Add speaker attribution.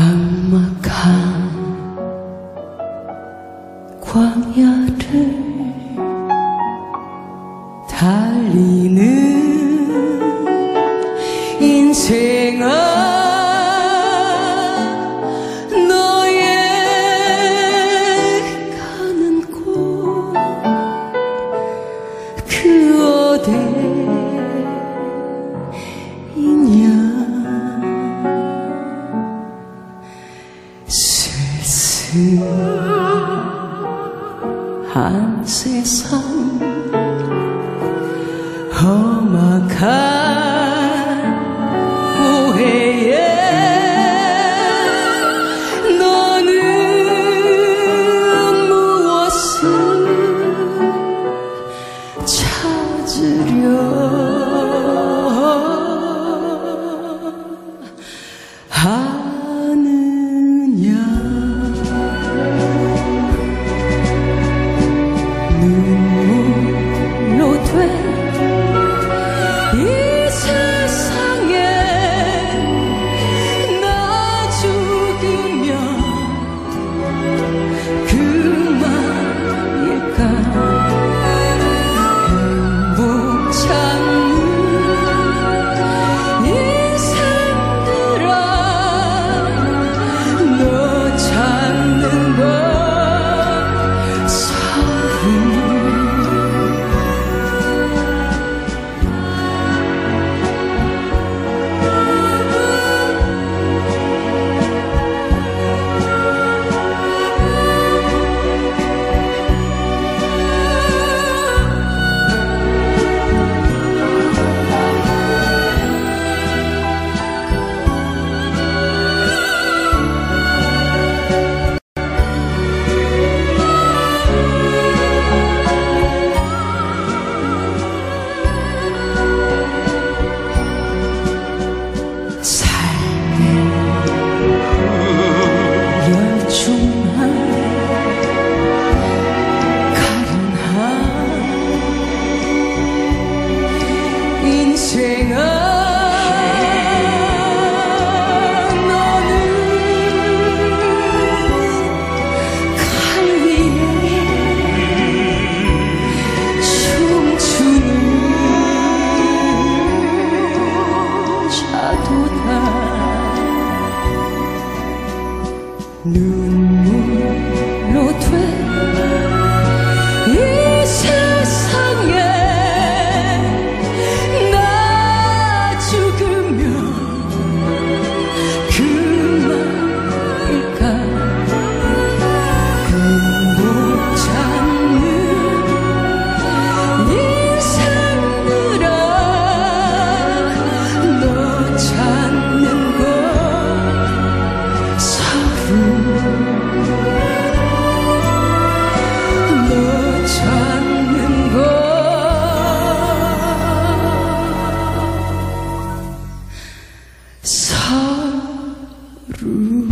Speaker 1: 막막한 광야를 달리는 인생아, 너의 가는 곳 그 어디이냐. 쓸쓸한 세상, 험악한 오해에 너는 무엇을 찾으려 하느냐. 눈물로 된 이 세상에 나 죽으면 그만일까. 행복 찾는 인생들아, 너 찾는 건 서름. 인생아, 너는 갈 위에 춤추는 자도다. 눈물로 된 이 세상에 그만일까. 행복 찾는 인생들아, 너 찾는 건 서로. 너 찾는 건 서로.